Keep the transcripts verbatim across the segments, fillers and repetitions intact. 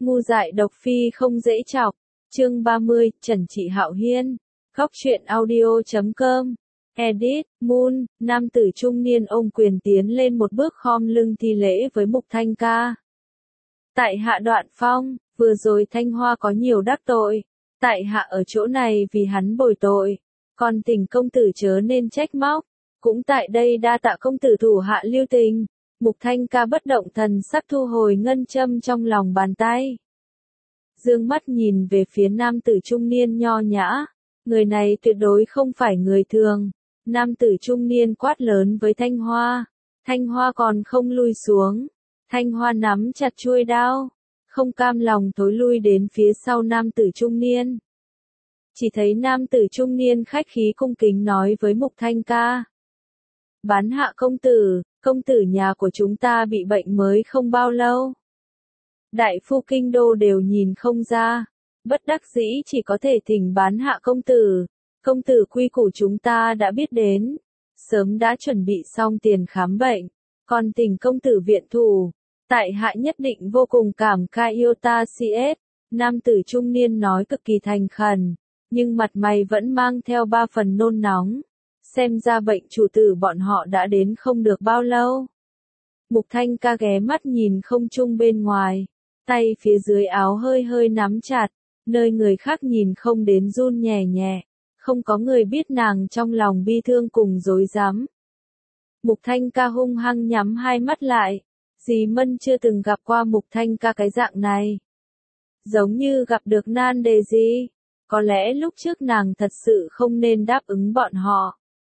Ngu dại độc phi không dễ chọc. Chương ba mươi, Trần Trị Hạo Hiên. Góc truyện audio chấm com. Edit, Moon, nam tử trung niên ôm quyền tiến lên một bước khom lưng thi lễ với Mục Thanh Ca. Tại hạ Đoạn Phong, vừa rồi Thanh Hoa có nhiều đắc tội. Tại hạ ở chỗ này vì hắn bồi tội. Còn Tình công tử chớ nên trách móc. Cũng tại đây đa tạ công tử thủ hạ lưu tình. Mục Thanh Ca bất động thần sắc thu hồi ngân châm trong lòng bàn tay. Dương mắt nhìn về phía nam tử trung niên nho nhã. Người này tuyệt đối không phải người thường. Nam tử trung niên quát lớn với Thanh Hoa. Thanh Hoa còn không lui xuống. Thanh Hoa nắm chặt chuôi đao. Không cam lòng thối lui đến phía sau nam tử trung niên. Chỉ thấy nam tử trung niên khách khí cung kính nói với Mục Thanh Ca. Bán hạ công tử, công tử nhà của chúng ta bị bệnh mới không bao lâu. Đại phu kinh đô đều nhìn không ra. Bất đắc dĩ chỉ có thể thỉnh bán hạ công tử. Công tử quy củ chúng ta đã biết đến. Sớm đã chuẩn bị xong tiền khám bệnh. Còn Tình công tử viện thủ. Tại hạ nhất định vô cùng cảm kích yêu ta xê ét. Nam tử trung niên nói cực kỳ thành khẩn. Nhưng mặt mày vẫn mang theo ba phần nôn nóng. Xem ra bệnh chủ tử bọn họ đã đến không được bao lâu. Mục Thanh Ca ghé mắt nhìn không trung bên ngoài. Tay phía dưới áo hơi hơi nắm chặt. Nơi người khác nhìn không đến run nhẹ nhẹ. Không có người biết nàng trong lòng bi thương cùng rối rắm. Mục Thanh Ca hung hăng nhắm hai mắt lại. Dì Mân chưa từng gặp qua Mục Thanh Ca cái dạng này. Giống như gặp được nan đề gì. Có lẽ lúc trước nàng thật sự không nên đáp ứng bọn họ.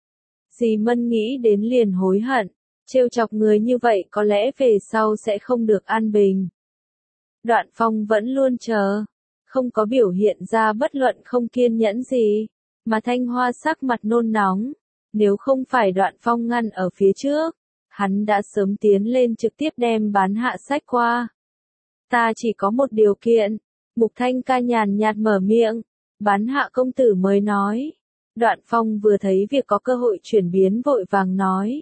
Dì Mân nghĩ đến liền hối hận. Trêu chọc người như vậy có lẽ về sau sẽ không được an bình. Đoạn Phong vẫn luôn chờ. Không có biểu hiện ra bất luận không kiên nhẫn gì. Mà Thanh Hoa sắc mặt nôn nóng. Nếu không phải Đoạn Phong ngăn ở phía trước. Hắn đã sớm tiến lên trực tiếp đem bán hạ sách qua. Ta chỉ có một điều kiện. Mục Thanh Ca nhàn nhạt mở miệng. Bán hạ công tử mới nói. Đoạn Phong vừa thấy việc có cơ hội chuyển biến vội vàng nói.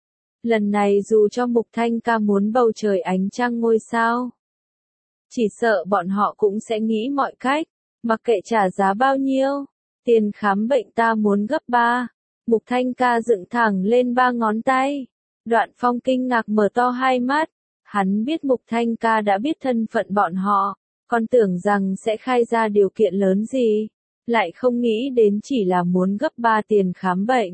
Lần này dù cho Mục Thanh Ca muốn bầu trời ánh trăng ngôi sao. Chỉ sợ bọn họ cũng sẽ nghĩ mọi cách. Mặc kệ trả giá bao nhiêu. Tiền khám bệnh ta muốn gấp ba. Mục Thanh Ca dựng thẳng lên ba ngón tay. Đoạn Phong kinh ngạc mở to hai mắt. Hắn biết Mục Thanh Ca đã biết thân phận bọn họ. Còn tưởng rằng sẽ khai ra điều kiện lớn gì. Lại không nghĩ đến chỉ là muốn gấp ba tiền khám bệnh.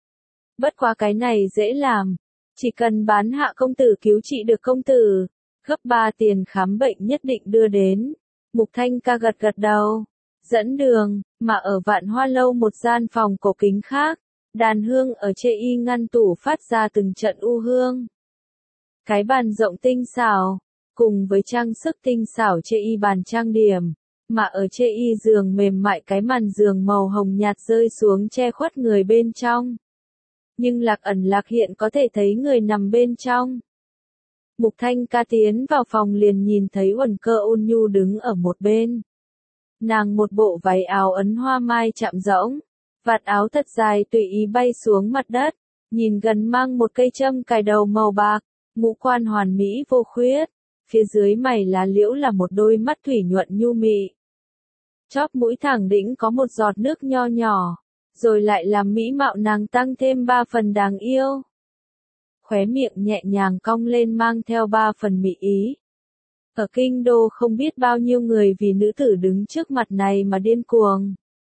Bất quá cái này dễ làm. Chỉ cần bán hạ công tử cứu trị được công tử. Gấp ba tiền khám bệnh nhất định đưa đến. Mục Thanh Ca gật gật đầu. Dẫn đường, mà ở Vạn Hoa Lâu một gian phòng cổ kính khác. Đàn hương ở chê y ngăn tủ phát ra từng trận u hương. Cái bàn rộng tinh xảo. Cùng với trang sức tinh xảo chê y bàn trang điểm. Mà ở chê y giường mềm mại cái màn giường màu hồng nhạt rơi xuống che khuất người bên trong. Nhưng lạc ẩn lạc hiện có thể thấy người nằm bên trong. Mục Thanh Ca tiến vào phòng liền nhìn thấy Uẩn Cơ ôn nhu đứng ở một bên. Nàng một bộ váy áo ấn hoa mai chạm rỗng. Vạt áo thật dài tùy ý bay xuống mặt đất. Nhìn gần mang một cây châm cài đầu màu bạc. Ngũ quan hoàn mỹ vô khuyết. Phía dưới mày lá liễu là một đôi mắt thủy nhuận nhu mị. Chóp mũi thẳng đỉnh có một giọt nước nho nhỏ. Rồi lại làm mỹ mạo nàng tăng thêm ba phần đáng yêu. Khóe miệng nhẹ nhàng cong lên mang theo ba phần mị ý. Ở kinh đô không biết bao nhiêu người vì nữ tử đứng trước mặt này mà điên cuồng.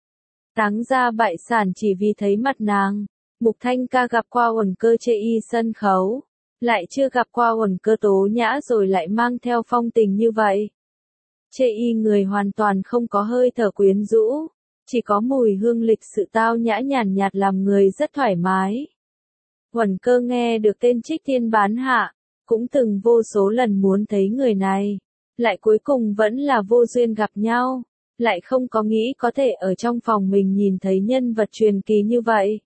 Táng ra bại sản chỉ vì thấy mặt nàng. Mục Thanh Ca gặp qua Uẩn Cơ chê y sân khấu. Lại chưa gặp qua Uẩn Cơ tố nhã rồi lại mang theo phong tình như vậy. Chê y người hoàn toàn không có hơi thở quyến rũ. Chỉ có mùi hương lịch sự tao nhã nhàn nhạt làm người rất thoải mái. Uẩn Cơ nghe được tên Trích Thiên bán hạ. Cũng từng vô số lần muốn thấy người này. Lại cuối cùng vẫn là vô duyên gặp nhau. Lại không có nghĩ có thể ở trong phòng mình nhìn thấy nhân vật truyền kỳ như vậy.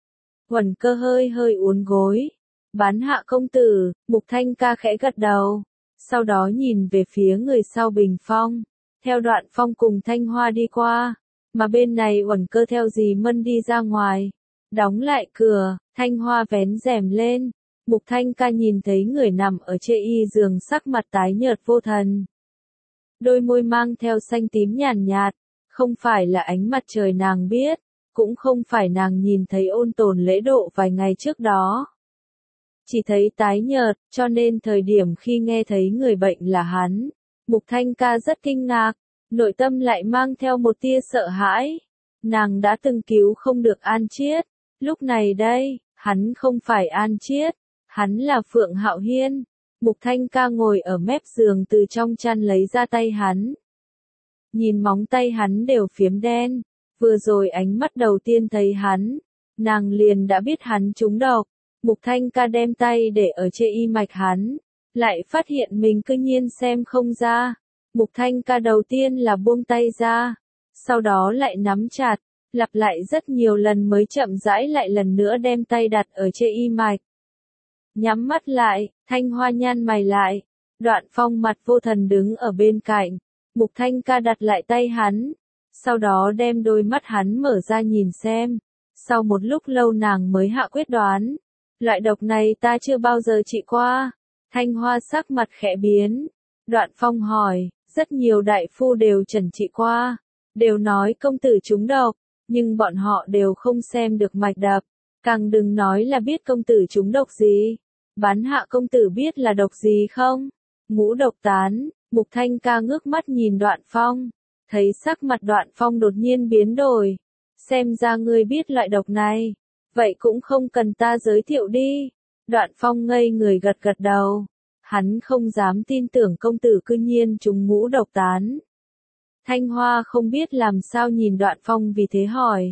Uẩn Cơ hơi hơi uốn gối. Bán hạ công tử, Mục Thanh Ca khẽ gật đầu. Sau đó nhìn về phía người sau bình phong. Theo Đoạn Phong cùng Thanh Hoa đi qua. Mà bên này Uẩn Cơ theo dì Mân đi ra ngoài. Đóng lại cửa, Thanh Hoa vén rèm lên. Mục Thanh Ca nhìn thấy người nằm ở chê y giường sắc mặt tái nhợt vô thần. đôi môi mang theo xanh tím nhàn nhạt, không phải là ánh mặt trời nàng biết, cũng không phải nàng nhìn thấy ôn tồn lễ độ vài ngày trước đó. Chỉ thấy tái nhợt, cho nên thời điểm khi nghe thấy người bệnh là hắn, Mục Thanh Ca rất kinh ngạc, nội tâm lại mang theo một tia sợ hãi. Nàng đã từng cứu không được An Chiết, lúc này đây, hắn không phải An Chiết, hắn là Phượng Hạo Hiên. Mục Thanh Ca ngồi ở mép giường từ trong chăn lấy ra tay hắn. Nhìn móng tay hắn đều phiếm đen, vừa rồi ánh mắt đầu tiên thấy hắn, nàng liền đã biết hắn trúng độc. Mục Thanh Ca đem tay để ở trên y mạch hắn, lại phát hiện mình cứ nhiên xem không ra. Mục Thanh Ca đầu tiên là buông tay ra, sau đó lại nắm chặt, lặp lại rất nhiều lần mới chậm rãi lại lần nữa đem tay đặt ở trên y mạch. Nhắm mắt lại, Thanh Hoa nhăn mày lại, Đoạn Phong mặt vô thần đứng ở bên cạnh, Mục Thanh Ca đặt lại tay hắn, sau đó đem đôi mắt hắn mở ra nhìn xem, sau một lúc lâu nàng mới hạ quyết đoán, loại độc này ta chưa bao giờ trị qua. Thanh Hoa sắc mặt khẽ biến, Đoạn Phong hỏi, rất nhiều đại phu đều chẩn trị qua, đều nói công tử trúng độc, nhưng bọn họ đều không xem được mạch đập, càng đừng nói là biết công tử trúng độc gì. Bán Hạ công tử biết là độc gì không? Ngũ độc tán. Mục Thanh Ca ngước mắt nhìn Đoạn Phong, thấy sắc mặt Đoạn Phong đột nhiên biến đổi, xem ra ngươi biết loại độc này, vậy cũng không cần ta giới thiệu đi. Đoạn Phong ngây người gật gật đầu, hắn không dám tin tưởng công tử cư nhiên trúng ngũ độc tán. Thanh Hoa không biết làm sao nhìn Đoạn Phong vì thế hỏi.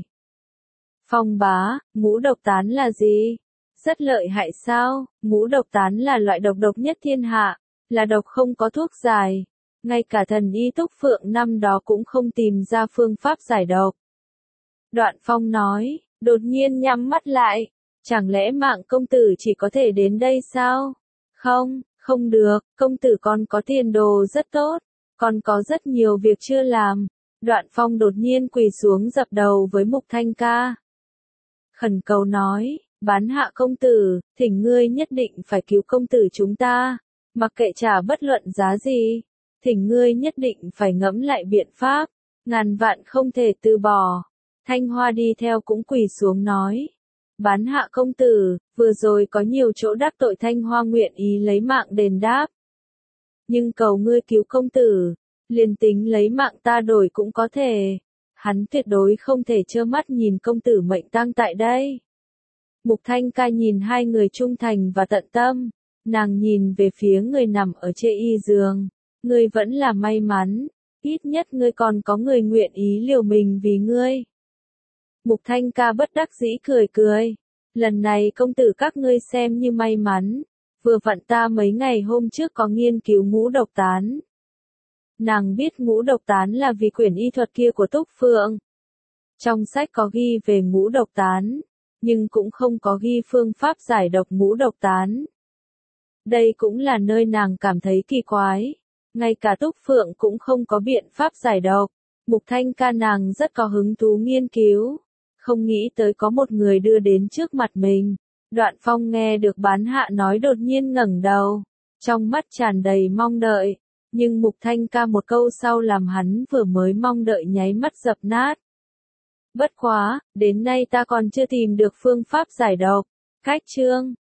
Phong bá, ngũ độc tán là gì? Rất lợi hại sao? Ngũ độc tán là loại độc độc nhất thiên hạ, là độc không có thuốc giải. Ngay cả thần y Túc Phượng năm đó cũng không tìm ra phương pháp giải độc. Đoạn Phong nói, đột nhiên nhắm mắt lại, chẳng lẽ mạng công tử chỉ có thể đến đây sao? Không, không được, công tử còn có tiền đồ rất tốt, còn có rất nhiều việc chưa làm. Đoạn Phong đột nhiên quỳ xuống dập đầu với Mục Thanh Ca. Khẩn cầu nói, Bán Hạ công tử, thỉnh ngươi nhất định phải cứu công tử chúng ta, mặc kệ trả bất luận giá gì, thỉnh ngươi nhất định phải ngẫm lại biện pháp, ngàn vạn không thể từ bỏ. Thanh Hoa đi theo cũng quỳ xuống nói, Bán Hạ công tử, vừa rồi có nhiều chỗ đắc tội, Thanh Hoa nguyện ý lấy mạng đền đáp. Nhưng cầu ngươi cứu công tử, liền tính lấy mạng ta đổi cũng có thể. Hắn tuyệt đối không thể trơ mắt nhìn công tử mệnh tang tại đây. Mục Thanh Ca nhìn hai người trung thành và tận tâm, nàng nhìn về phía người nằm ở trên y giường, ngươi vẫn là may mắn, ít nhất ngươi còn có người nguyện ý liều mình vì ngươi. Mục Thanh Ca bất đắc dĩ cười cười, lần này công tử các ngươi xem như may mắn, vừa vặn ta mấy ngày hôm trước có nghiên cứu ngũ độc tán. Nàng biết ngũ độc tán là vì quyển y thuật kia của Túc Phượng. Trong sách có ghi về ngũ độc tán, nhưng cũng không có ghi phương pháp giải độc ngũ độc tán. Đây cũng là nơi nàng cảm thấy kỳ quái, ngay cả Túc Phượng cũng không có biện pháp giải độc. Mục Thanh Ca nàng rất có hứng thú nghiên cứu, không nghĩ tới có một người đưa đến trước mặt mình. Đoạn Phong nghe được Bán Hạ nói đột nhiên ngẩng đầu, trong mắt tràn đầy mong đợi, nhưng Mục Thanh Ca một câu sau làm hắn vừa mới mong đợi nháy mắt dập nát. Bất quá, đến nay ta còn chưa tìm được phương pháp giải độc. Cách chương